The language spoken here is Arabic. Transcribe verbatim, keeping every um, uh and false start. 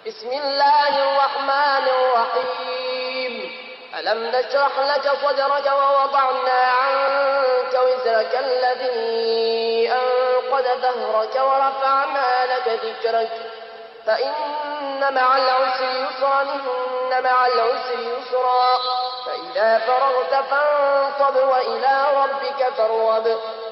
بسم الله الرحمن الرحيم. ألم نشرح لك صدرك ووضعنا عنك وزرك الذي أنقض ظهرك ورفعنا لك ذكرك فإن مع العسر يسرا إن مع العسر يسرا فإذا فرغت فانصب وإلى ربك فارغب